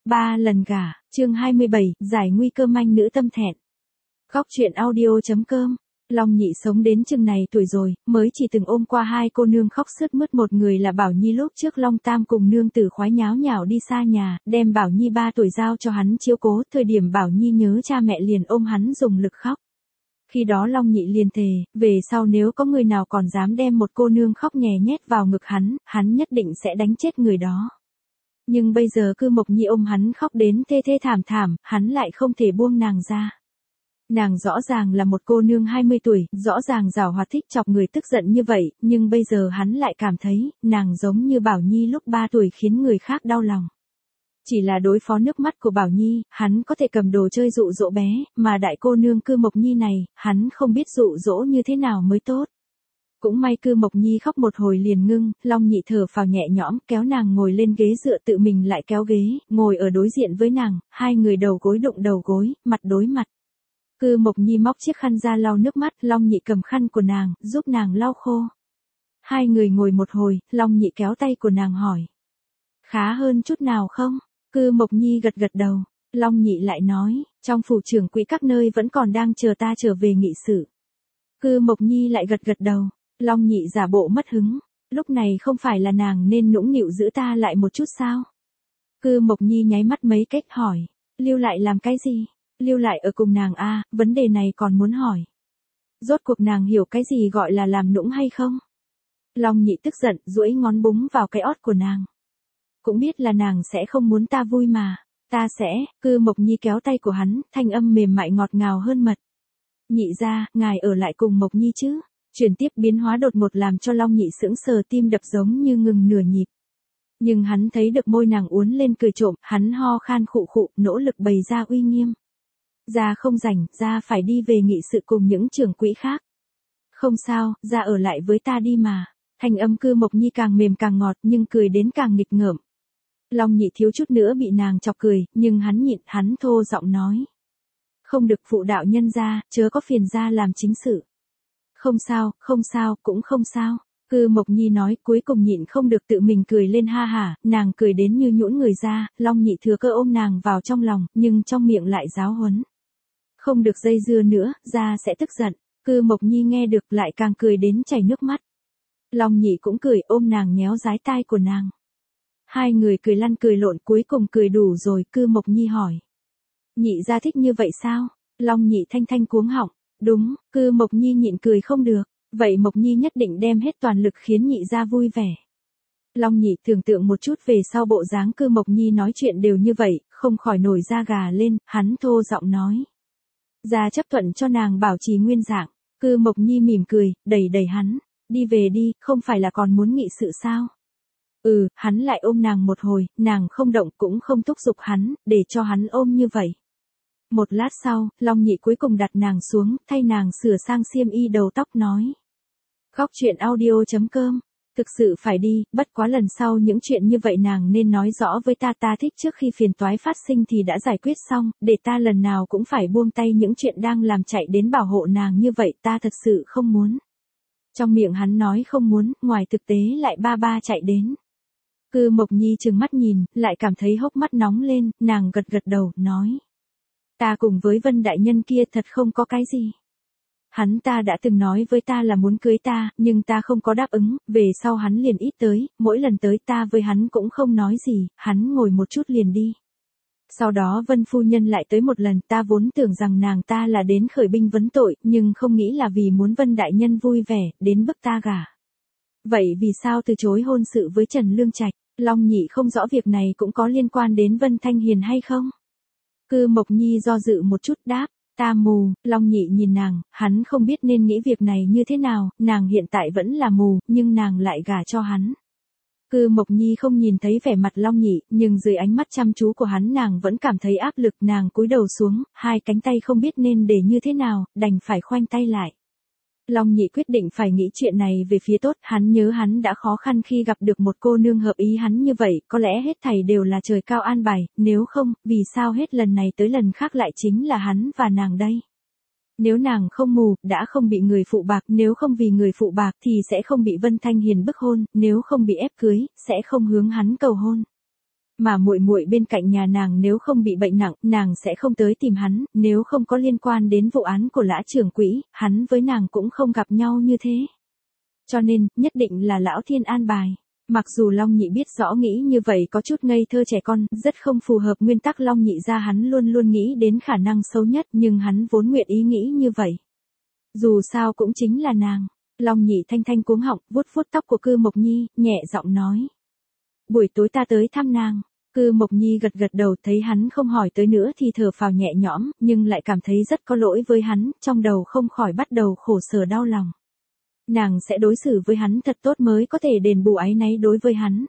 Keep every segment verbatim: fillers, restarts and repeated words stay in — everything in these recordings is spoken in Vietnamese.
Ba lần gả, chương hai mươi bảy, giải nguy cơ manh nữ tâm thẹn. Góc truyện audio.com. Long Nhị sống đến chừng này tuổi rồi, mới chỉ từng ôm qua hai cô nương khóc sướt mướt, một người là Bảo Nhi lúc trước Long Tam cùng nương tử khoái nháo nhào đi xa nhà, đem Bảo Nhi ba tuổi giao cho hắn chiếu cố, thời điểm Bảo Nhi nhớ cha mẹ liền ôm hắn dùng lực khóc. Khi đó Long Nhị liền thề, về sau nếu có người nào còn dám đem một cô nương khóc nhè nhét vào ngực hắn, hắn nhất định sẽ đánh chết người đó. Nhưng bây giờ Cư Mộc Nhi ôm hắn khóc đến thê thê thảm thảm, hắn lại không thể buông nàng ra. Nàng rõ ràng là một cô nương hai mươi tuổi, rõ ràng giảo hoạt thích chọc người tức giận như vậy, nhưng bây giờ hắn lại cảm thấy, nàng giống như Bảo Nhi lúc ba tuổi khiến người khác đau lòng. Chỉ là đối phó nước mắt của Bảo Nhi, hắn có thể cầm đồ chơi dụ dỗ bé, mà đại cô nương Cư Mộc Nhi này, hắn không biết dụ dỗ như thế nào mới tốt. Cũng may Cư Mộc Nhi khóc một hồi liền ngưng, Long Nhị thở phào nhẹ nhõm, kéo nàng ngồi lên ghế dựa, tự mình lại kéo ghế, ngồi ở đối diện với nàng, hai người đầu gối đụng đầu gối, mặt đối mặt. Cư Mộc Nhi móc chiếc khăn ra lau nước mắt, Long Nhị cầm khăn của nàng, giúp nàng lau khô. Hai người ngồi một hồi, Long Nhị kéo tay của nàng hỏi. Khá hơn chút nào không? Cư Mộc Nhi gật gật đầu, Long Nhị lại nói, trong phủ trưởng quỹ các nơi vẫn còn đang chờ ta trở về nghị sự. Cư Mộc Nhi lại gật gật đầu, Long Nhị giả bộ mất hứng, lúc này không phải là nàng nên nũng nịu giữ ta lại một chút sao? Cư Mộc Nhi nháy mắt mấy cách hỏi, lưu lại làm cái gì? Lưu lại ở cùng nàng a, vấn đề này còn muốn hỏi. Rốt cuộc nàng hiểu cái gì gọi là làm nũng hay không? Long Nhị tức giận, duỗi ngón búng vào cái ót của nàng. Cũng biết là nàng sẽ không muốn ta vui mà, ta sẽ, Cư Mộc Nhi kéo tay của hắn, thanh âm mềm mại ngọt ngào hơn mật. Nhị gia, ngài ở lại cùng Mộc Nhi chứ? Chuyển tiếp biến hóa đột ngột làm cho Long Nhị sững sờ, tim đập giống như ngừng nửa nhịp. Nhưng hắn thấy được môi nàng uốn lên cười trộm, hắn ho khan khụ khụ, nỗ lực bày ra uy nghiêm. Gia không rảnh, gia phải đi về nghị sự cùng những trưởng quỹ khác. Không sao, gia ở lại với ta đi mà. Thanh âm Cư Mộc Nhi càng mềm càng ngọt, nhưng cười đến càng nghịch ngợm. Long Nhị thiếu chút nữa bị nàng chọc cười, nhưng hắn nhịn, hắn thô giọng nói. Không được, phụ đạo nhân gia, chớ có phiền gia làm chính sự. Không sao, không sao, cũng không sao. Cư Mộc Nhi nói, cuối cùng nhịn không được tự mình cười lên ha hả, nàng cười đến như nhũn người ra, Long Nhị thừa cơ ôm nàng vào trong lòng, nhưng trong miệng lại giáo huấn. Không được dây dưa nữa, gia sẽ tức giận. Cư Mộc Nhi nghe được lại càng cười đến chảy nước mắt. Long Nhị cũng cười, ôm nàng nhéo dái tai của nàng. Hai người cười lăn cười lộn, cuối cùng cười đủ rồi, Cư Mộc Nhi hỏi. Nhị gia thích như vậy sao? Long Nhị thanh thanh cuống họng. Đúng, Cư Mộc Nhi nhịn cười không được. Vậy Mộc Nhi nhất định đem hết toàn lực khiến nhị gia vui vẻ. Long Nhị tưởng tượng một chút về sau bộ dáng Cư Mộc Nhi nói chuyện đều như vậy, không khỏi nổi da gà lên, hắn thô giọng nói. Gia chấp thuận cho nàng bảo trì nguyên dạng. Cư Mộc Nhi mỉm cười, đẩy đẩy hắn. Đi về đi, không phải là còn muốn nghị sự sao? Ừ, hắn lại ôm nàng một hồi, nàng không động cũng không thúc giục hắn, để cho hắn ôm như vậy. Một lát sau, Long Nhị cuối cùng đặt nàng xuống, thay nàng sửa sang xiêm y đầu tóc nói. Góc truyện audio.com. Thực sự phải đi, bất quá lần sau những chuyện như vậy nàng nên nói rõ với ta, ta thích trước khi phiền toái phát sinh thì đã giải quyết xong, để ta lần nào cũng phải buông tay những chuyện đang làm chạy đến bảo hộ nàng như vậy, ta thật sự không muốn. Trong miệng hắn nói không muốn, ngoài thực tế lại ba ba chạy đến. Cư Mộc Nhi trừng mắt nhìn, lại cảm thấy hốc mắt nóng lên, nàng gật gật đầu, nói. Ta cùng với Vân đại nhân kia thật không có cái gì. Hắn ta đã từng nói với ta là muốn cưới ta, nhưng ta không có đáp ứng, về sau hắn liền ít tới, mỗi lần tới ta với hắn cũng không nói gì, hắn ngồi một chút liền đi. Sau đó Vân phu nhân lại tới một lần, ta vốn tưởng rằng nàng ta là đến khởi binh vấn tội, nhưng không nghĩ là vì muốn Vân đại nhân vui vẻ, đến bức ta gả. Vậy vì sao từ chối hôn sự với Trần Lương Trạch? Long Nhị không rõ việc này cũng có liên quan đến Vân Thanh Hiền hay không? Cư Mộc Nhi do dự một chút đáp, ta mù. Long Nhị nhìn nàng, hắn không biết nên nghĩ việc này như thế nào, nàng hiện tại vẫn là mù, nhưng nàng lại gả cho hắn. Cư Mộc Nhi không nhìn thấy vẻ mặt Long Nhị, nhưng dưới ánh mắt chăm chú của hắn nàng vẫn cảm thấy áp lực, nàng cúi đầu xuống, hai cánh tay không biết nên để như thế nào, đành phải khoanh tay lại. Long Nhị quyết định phải nghĩ chuyện này về phía tốt, hắn nhớ hắn đã khó khăn khi gặp được một cô nương hợp ý hắn như vậy, có lẽ hết thảy đều là trời cao an bài, nếu không, vì sao hết lần này tới lần khác lại chính là hắn và nàng đây? Nếu nàng không mù, đã không bị người phụ bạc, nếu không vì người phụ bạc thì sẽ không bị Vân Thanh Hiền bức hôn, nếu không bị ép cưới, sẽ không hướng hắn cầu hôn. Mà muội muội bên cạnh nhà nàng nếu không bị bệnh nặng, nàng sẽ không tới tìm hắn, nếu không có liên quan đến vụ án của Lã trưởng quỹ, hắn với nàng cũng không gặp nhau như thế. Cho nên, nhất định là lão thiên an bài. Mặc dù Long Nhị biết rõ nghĩ như vậy có chút ngây thơ trẻ con, rất không phù hợp nguyên tắc Long Nhị ra, hắn luôn luôn nghĩ đến khả năng xấu nhất, nhưng hắn vốn nguyện ý nghĩ như vậy. Dù sao cũng chính là nàng. Long Nhị thanh thanh cuống họng, vuốt vuốt tóc của Cư Mộc Nhi, nhẹ giọng nói. Buổi tối ta tới thăm nàng. Cư Mộc Nhi gật gật đầu, thấy hắn không hỏi tới nữa thì thở phào nhẹ nhõm, nhưng lại cảm thấy rất có lỗi với hắn, trong đầu không khỏi bắt đầu khổ sở đau lòng. Nàng sẽ đối xử với hắn thật tốt mới có thể đền bù áy náy đối với hắn.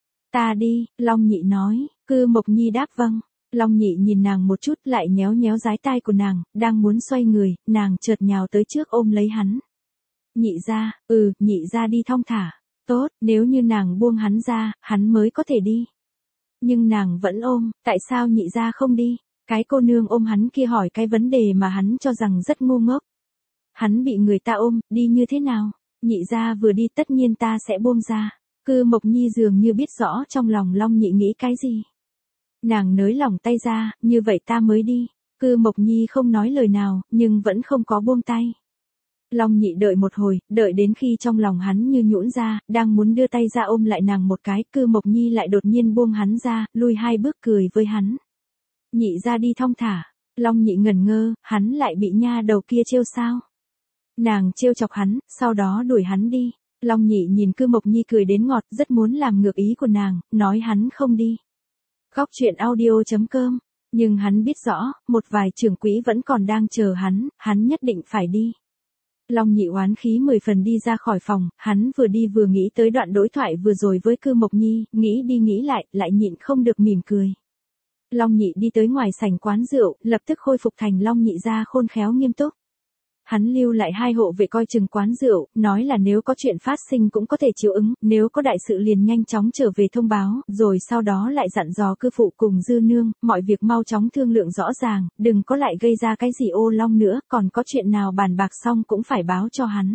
Ta đi, Long Nhị nói. Cư Mộc Nhi đáp vâng. Long Nhị nhìn nàng một chút, lại nhéo nhéo dái tai của nàng, đang muốn xoay người, nàng chợt nhào tới trước ôm lấy hắn. Nhị ra, ừ, nhị ra đi thong thả. Tốt, nếu như nàng buông hắn ra, hắn mới có thể đi. Nhưng nàng vẫn ôm, tại sao nhị ra không đi? Cái cô nương ôm hắn kia hỏi cái vấn đề mà hắn cho rằng rất ngu ngốc. Hắn bị người ta ôm, đi như thế nào? Nhị ra vừa đi tất nhiên ta sẽ buông ra. Cư Mộc Nhi dường như biết rõ trong lòng Long Nhị nghĩ cái gì. Nàng nới lỏng tay ra, như vậy ta mới đi. Cư Mộc Nhi không nói lời nào, nhưng vẫn không có buông tay. Long Nhị đợi một hồi, đợi đến khi trong lòng hắn như nhũn ra, đang muốn đưa tay ra ôm lại nàng một cái, Cư Mộc Nhi lại đột nhiên buông hắn ra, lùi hai bước cười với hắn. Nhị ra đi thong thả. Long Nhị ngẩn ngơ, hắn lại bị nha đầu kia trêu sao? Nàng trêu chọc hắn, sau đó đuổi hắn đi. Long Nhị nhìn Cư Mộc Nhi cười đến ngọt, rất muốn làm ngược ý của nàng, nói hắn không đi. Góc truyện audio chấm com. Nhưng hắn biết rõ, một vài trưởng quỹ vẫn còn đang chờ hắn, hắn nhất định phải đi. Long Nhị oán khí mười phần đi ra khỏi phòng, hắn vừa đi vừa nghĩ tới đoạn đối thoại vừa rồi với Cư Mộc Nhi, nghĩ đi nghĩ lại, lại nhịn không được mỉm cười. Long Nhị đi tới ngoài sảnh quán rượu, lập tức khôi phục thành Long Nhị gia khôn khéo nghiêm túc. Hắn lưu lại hai hộ vệ coi chừng quán rượu, nói là nếu có chuyện phát sinh cũng có thể chiếu ứng, nếu có đại sự liền nhanh chóng trở về thông báo, rồi sau đó lại dặn dò cư phụ cùng dư nương, mọi việc mau chóng thương lượng rõ ràng, đừng có lại gây ra cái gì ô long nữa, còn có chuyện nào bàn bạc xong cũng phải báo cho hắn.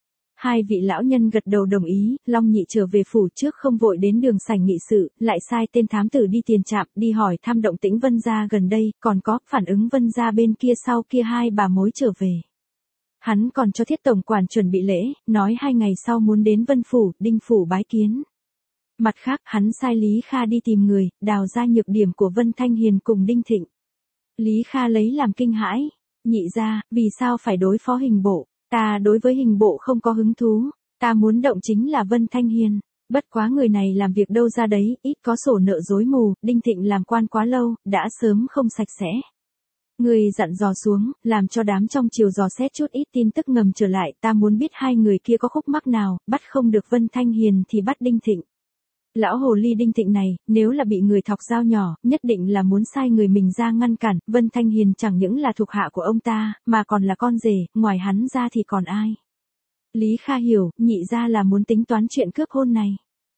Hai vị lão nhân gật đầu đồng ý, Long Nhị trở về phủ trước không vội đến đường sảnh nghị sự, lại sai tên thám tử đi tiền trạm, đi hỏi thăm động tĩnh Vân gia gần đây, còn có phản ứng Vân gia bên kia sau kia hai bà mối trở về. Hắn còn cho Thiết tổng quản chuẩn bị lễ, nói hai ngày sau muốn đến Vân phủ, Đinh phủ bái kiến. Mặt khác, hắn sai Lý Kha đi tìm người, đào ra nhược điểm của Vân Thanh Hiền cùng Đinh Thịnh. Lý Kha lấy làm kinh hãi, nhị ra, vì sao phải đối phó hình bộ? Ta đối với hình bộ không có hứng thú, ta muốn động chính là Vân Thanh Hiền. Bất quá người này làm việc đâu ra đấy, ít có sổ nợ dối mù, Đinh Thịnh làm quan quá lâu, đã sớm không sạch sẽ. Người dặn dò xuống, làm cho đám trong triều dò xét chút ít tin tức ngầm trở lại, ta muốn biết hai người kia có khúc mắc nào, bắt không được Vân Thanh Hiền thì bắt Đinh Thịnh. Lão hồ ly Đinh Thịnh này, nếu là bị người thọc dao nhỏ, nhất định là muốn sai người mình ra ngăn cản, Vân Thanh Hiền chẳng những là thuộc hạ của ông ta, mà còn là con rể, ngoài hắn ra thì còn ai. Lý Kha hiểu, nhị ra là muốn tính toán chuyện cướp hôn này.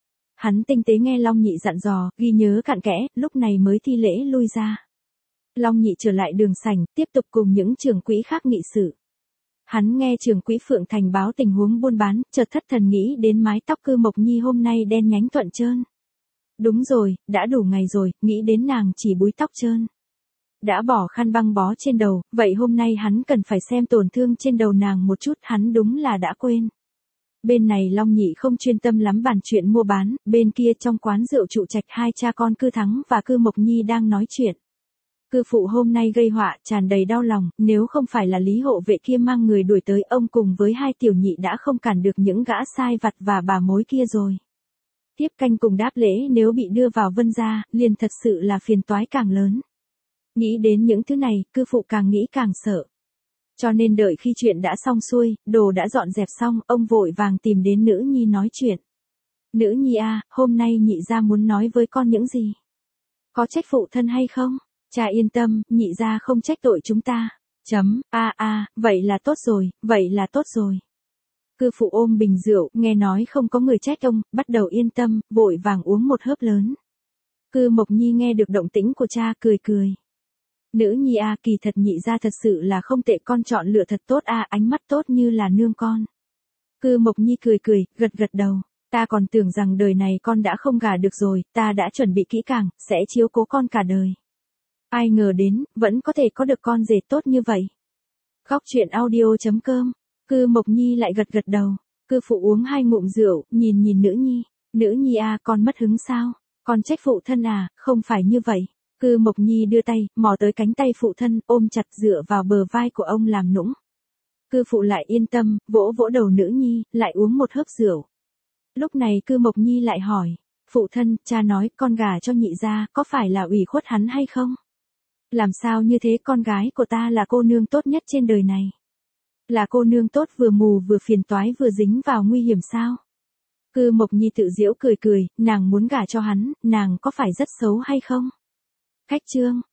Hắn tinh tế nghe Long Nhị dặn dò, ghi nhớ cặn kẽ, lúc này mới thi lễ lui ra. Long Nhị trở lại đường sảnh, tiếp tục cùng những trưởng quỹ khác nghị sự. Hắn nghe trưởng quỹ Phượng Thành báo tình huống buôn bán, chợt thất thần nghĩ đến mái tóc Cư Mộc Nhi hôm nay đen nhánh thuận trơn. Đúng rồi, đã đủ ngày rồi, nghĩ đến nàng chỉ búi tóc trơn. Đã bỏ khăn băng bó trên đầu, vậy hôm nay hắn cần phải xem tổn thương trên đầu nàng một chút, hắn đúng là đã quên. Bên này Long Nhị không chuyên tâm lắm bàn chuyện mua bán, bên kia trong quán rượu trụ trạch hai cha con Cư Thắng và Cư Mộc Nhi đang nói chuyện. Cư phụ hôm nay gây họa, tràn đầy đau lòng, nếu không phải là Lý hộ vệ kia mang người đuổi tới, ông cùng với hai tiểu nhị đã không cản được những gã sai vặt và bà mối kia rồi. Tiếp canh cùng đáp lễ nếu bị đưa vào Vân gia, liền thật sự là phiền toái càng lớn. Nghĩ đến những thứ này, cư phụ càng nghĩ càng sợ. Cho nên đợi khi chuyện đã xong xuôi, đồ đã dọn dẹp xong, ông vội vàng tìm đến nữ nhi nói chuyện. Nữ nhi a, hôm nay nhị gia muốn nói với con những gì? Có trách phụ thân hay không? Cha yên tâm, nhị gia không trách tội chúng ta. Chấm, a a, vậy là tốt rồi, vậy là tốt rồi. Cư phụ ôm bình rượu, nghe nói không có người trách ông, bắt đầu yên tâm, vội vàng uống một hớp lớn. Cư Mộc Nhi nghe được động tĩnh của cha cười cười. Nữ nhi a, kỳ thật nhị gia thật sự là không tệ, con chọn lựa thật tốt a, ánh mắt tốt như là nương con. Cư Mộc Nhi cười cười, gật gật đầu. Ta còn tưởng rằng đời này con đã không gả được rồi, ta đã chuẩn bị kỹ càng, sẽ chiếu cố con cả đời. Ai ngờ đến, vẫn có thể có được con rể tốt như vậy. Góc truyện audio chấm com. Cư Mộc Nhi lại gật gật đầu. Cư phụ uống hai ngụm rượu, nhìn nhìn nữ nhi. Nữ nhi à, con mất hứng sao? Con trách phụ thân à, không phải như vậy. Cư Mộc Nhi đưa tay, mò tới cánh tay phụ thân, ôm chặt dựa vào bờ vai của ông làm nũng. Cư phụ lại yên tâm, vỗ vỗ đầu nữ nhi, lại uống một hớp rượu. Lúc này Cư Mộc Nhi lại hỏi, phụ thân, cha nói con gả cho nhị gia, có phải là ủy khuất hắn hay không? Làm sao như thế, con gái của ta là cô nương tốt nhất trên đời này. Là cô nương tốt vừa mù vừa phiền toái vừa dính vào nguy hiểm sao? Cư Mộc Nhi tự giễu cười cười, nàng muốn gả cho hắn, nàng có phải rất xấu hay không? Khách trương,